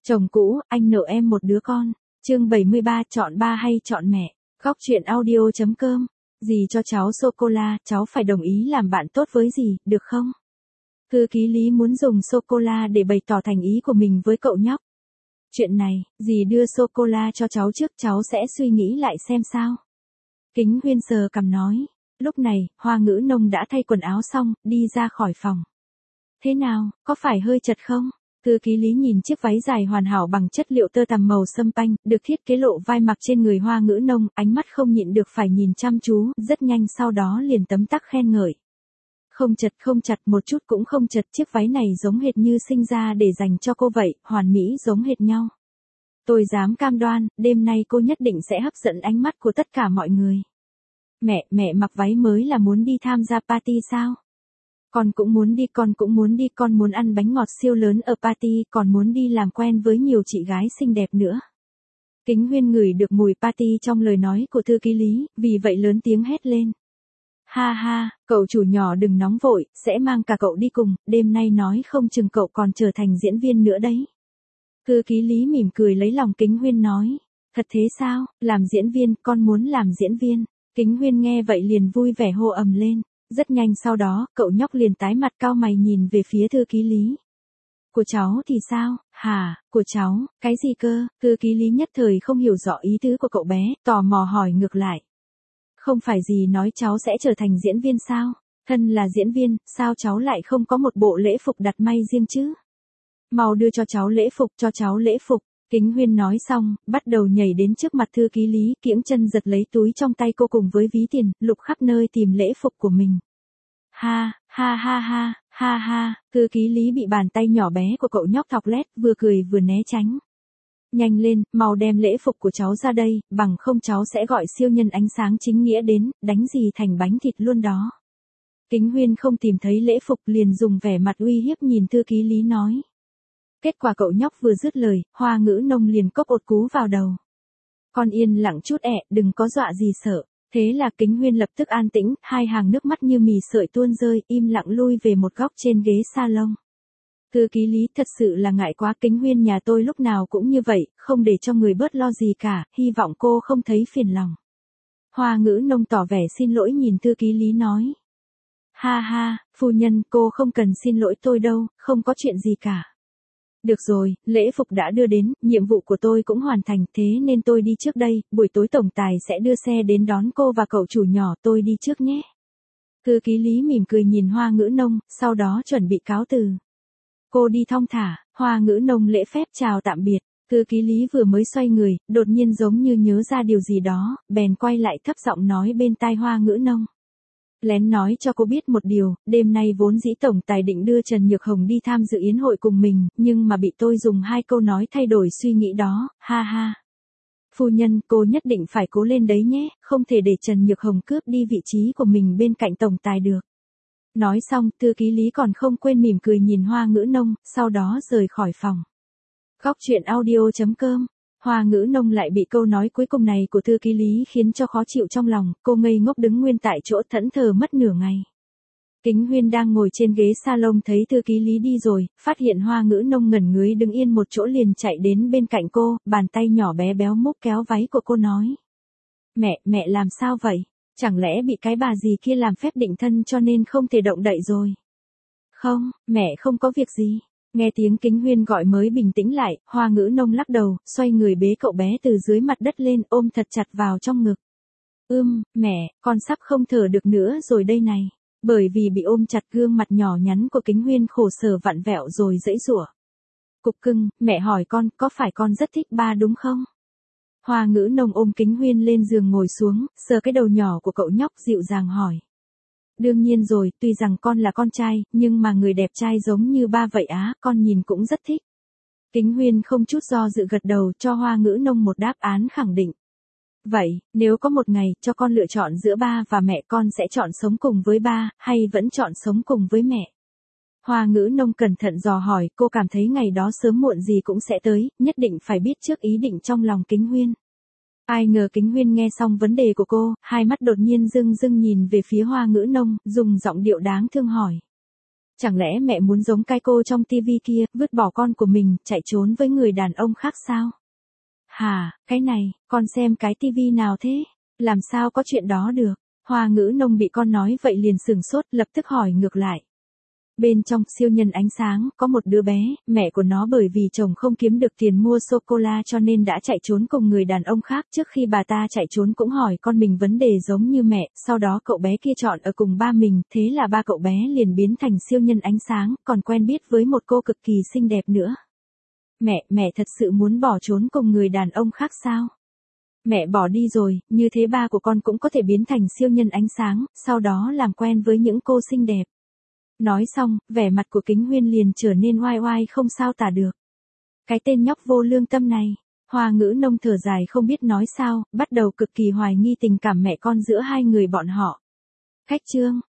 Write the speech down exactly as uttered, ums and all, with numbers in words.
Chồng cũ, anh nợ em một đứa con. Chương bảy mươi ba, chọn ba hay chọn mẹ. Góc truyện audio chấm com. Dì cho cháu sô-cô-la, cháu phải đồng ý làm bạn tốt với dì, được không? Thư ký Lý muốn dùng sô-cô-la để bày tỏ thành ý của mình với cậu nhóc. Chuyện này, dì đưa sô-cô-la cho cháu trước, cháu sẽ suy nghĩ lại xem sao. Kính Huyên sờ cằm nói. Lúc này, Hoa Ngữ Nông đã thay quần áo xong, đi ra khỏi phòng. Thế nào, có phải hơi chật không? Thư ký Lý nhìn chiếc váy dài hoàn hảo bằng chất liệu tơ tằm màu sâm panh, được thiết kế lộ vai mặc trên người Hoa Ngữ Nông, ánh mắt không nhịn được phải nhìn chăm chú, rất nhanh sau đó liền tấm tắc khen ngợi. Không chật không chặt một chút cũng không chật, chiếc váy này giống hệt như sinh ra để dành cho cô vậy, hoàn mỹ giống hệt nhau. Tôi dám cam đoan, đêm nay cô nhất định sẽ hấp dẫn ánh mắt của tất cả mọi người. Mẹ, mẹ mặc váy mới là muốn đi tham gia party sao? Con cũng muốn đi, con cũng muốn đi, con muốn ăn bánh ngọt siêu lớn ở party, còn muốn đi làm quen với nhiều chị gái xinh đẹp nữa. Kính Huyên ngửi được mùi party trong lời nói của thư ký Lý, vì vậy lớn tiếng hét lên. Ha ha, cậu chủ nhỏ đừng nóng vội, sẽ mang cả cậu đi cùng, đêm nay nói không chừng cậu còn trở thành diễn viên nữa đấy. Thư ký Lý mỉm cười lấy lòng Kính Huyên nói. Thật thế sao, làm diễn viên, con muốn làm diễn viên. Kính Huyên nghe vậy liền vui vẻ hô ầm lên. Rất nhanh sau đó, cậu nhóc liền tái mặt cau mày nhìn về phía thư ký Lý. Của cháu thì sao, hả, của cháu, cái gì cơ? Thư ký Lý nhất thời không hiểu rõ ý tứ của cậu bé, tò mò hỏi ngược lại. Không phải gì nói cháu sẽ trở thành diễn viên sao? Thân là diễn viên, sao cháu lại không có một bộ lễ phục đặt may riêng chứ? Mau đưa cho cháu lễ phục, cho cháu lễ phục. Kính Huyên nói xong, bắt đầu nhảy đến trước mặt thư ký Lý, kiễng chân giật lấy túi trong tay cô cùng với ví tiền, lục khắp nơi tìm lễ phục của mình. Ha, ha ha ha, ha ha, thư ký Lý bị bàn tay nhỏ bé của cậu nhóc thọc lét, vừa cười vừa né tránh. Nhanh lên, mau đem lễ phục của cháu ra đây, bằng không cháu sẽ gọi siêu nhân ánh sáng chính nghĩa đến, đánh gì thành bánh thịt luôn đó. Kính Huyên không tìm thấy lễ phục liền dùng vẻ mặt uy hiếp nhìn thư ký Lý nói. Kết quả cậu nhóc vừa dứt lời, Hoa Ngữ Nông liền cốc ột cú vào đầu. Con yên lặng chút ẹ, đừng có dọa gì sợ. Thế là Kính Huyên lập tức an tĩnh, hai hàng nước mắt như mì sợi tuôn rơi, im lặng lui về một góc trên ghế salon. Thư ký Lý, thật sự là ngại quá, Kính Huyên nhà tôi lúc nào cũng như vậy, không để cho người bớt lo gì cả, hy vọng cô không thấy phiền lòng. Hoa Ngữ Nông tỏ vẻ xin lỗi nhìn thư ký Lý nói. Ha ha, phu nhân, cô không cần xin lỗi tôi đâu, không có chuyện gì cả. Được rồi, lễ phục đã đưa đến, nhiệm vụ của tôi cũng hoàn thành, thế nên tôi đi trước đây, buổi tối tổng tài sẽ đưa xe đến đón cô và cậu chủ nhỏ, tôi đi trước nhé. Thư ký Lý mỉm cười nhìn Hoa Ngữ Nông, sau đó chuẩn bị cáo từ. Cô đi thong thả, Hoa Ngữ Nông lễ phép chào tạm biệt, thư ký Lý vừa mới xoay người, đột nhiên giống như nhớ ra điều gì đó, bèn quay lại thấp giọng nói bên tai Hoa Ngữ Nông. Lén nói cho cô biết một điều, đêm nay vốn dĩ tổng tài định đưa Trần Nhược Hồng đi tham dự yến hội cùng mình, nhưng mà bị tôi dùng hai câu nói thay đổi suy nghĩ đó, ha ha. Phu nhân, cô nhất định phải cố lên đấy nhé, không thể để Trần Nhược Hồng cướp đi vị trí của mình bên cạnh tổng tài được. Nói xong, thư ký Lý còn không quên mỉm cười nhìn Hoa Ngữ Nông, sau đó rời khỏi phòng. Góc truyện audio chấm com. Hoa Ngữ Nông lại bị câu nói cuối cùng này của thư ký Lý khiến cho khó chịu trong lòng, cô ngây ngốc đứng nguyên tại chỗ thẫn thờ mất nửa ngày. Kính Huyên đang ngồi trên ghế salon thấy thư ký Lý đi rồi, phát hiện Hoa Ngữ Nông ngẩn ngứ đứng yên một chỗ liền chạy đến bên cạnh cô, bàn tay nhỏ bé béo múc kéo váy của cô nói. Mẹ, mẹ làm sao vậy? Chẳng lẽ bị cái bà gì kia làm phép định thân cho nên không thể động đậy rồi? Không, mẹ không có việc gì. Nghe tiếng Kính Huyên gọi mới bình tĩnh lại, Hoa Ngữ Nông lắc đầu, xoay người bế cậu bé từ dưới mặt đất lên, ôm thật chặt vào trong ngực. Ưm, mẹ, con sắp không thở được nữa rồi đây này. Bởi vì bị ôm chặt gương mặt nhỏ nhắn của Kính Huyên khổ sở vặn vẹo rồi giãy giụa. Cục cưng, mẹ hỏi con, có phải con rất thích ba đúng không? Hoa Ngữ Nông ôm Kính Huyên lên giường ngồi xuống, sờ cái đầu nhỏ của cậu nhóc dịu dàng hỏi. Đương nhiên rồi, tuy rằng con là con trai, nhưng mà người đẹp trai giống như ba vậy á, con nhìn cũng rất thích. Kính Huyên không chút do dự gật đầu cho Hoa Ngữ Nông một đáp án khẳng định. Vậy, nếu có một ngày, cho con lựa chọn giữa ba và mẹ, con sẽ chọn sống cùng với ba, hay vẫn chọn sống cùng với mẹ? Hoa Ngữ Nông cẩn thận dò hỏi, cô cảm thấy ngày đó sớm muộn gì cũng sẽ tới, nhất định phải biết trước ý định trong lòng Kính Huyên. Ai ngờ Kính Huyên nghe xong vấn đề của cô, hai mắt đột nhiên rưng rưng nhìn về phía Hoa Ngữ Nông, dùng giọng điệu đáng thương hỏi. Chẳng lẽ mẹ muốn giống cái cô trong tivi kia, vứt bỏ con của mình, chạy trốn với người đàn ông khác sao? Hà, cái này, con xem cái tivi nào thế? Làm sao có chuyện đó được? Hoa Ngữ Nông bị con nói vậy liền sửng sốt, lập tức hỏi ngược lại. Bên trong siêu nhân ánh sáng, có một đứa bé, mẹ của nó bởi vì chồng không kiếm được tiền mua sô-cô-la cho nên đã chạy trốn cùng người đàn ông khác. Trước khi bà ta chạy trốn cũng hỏi con mình vấn đề giống như mẹ, sau đó cậu bé kia chọn ở cùng ba mình, thế là ba cậu bé liền biến thành siêu nhân ánh sáng, còn quen biết với một cô cực kỳ xinh đẹp nữa. Mẹ, mẹ thật sự muốn bỏ trốn cùng người đàn ông khác sao? Mẹ bỏ đi rồi, như thế ba của con cũng có thể biến thành siêu nhân ánh sáng, sau đó làm quen với những cô xinh đẹp. Nói xong, vẻ mặt của Kính Huyên liền trở nên oai oai không sao tả được. Cái tên nhóc vô lương tâm này, Hoa Ngữ Nông thở dài không biết nói sao, bắt đầu cực kỳ hoài nghi tình cảm mẹ con giữa hai người bọn họ. Khách trương,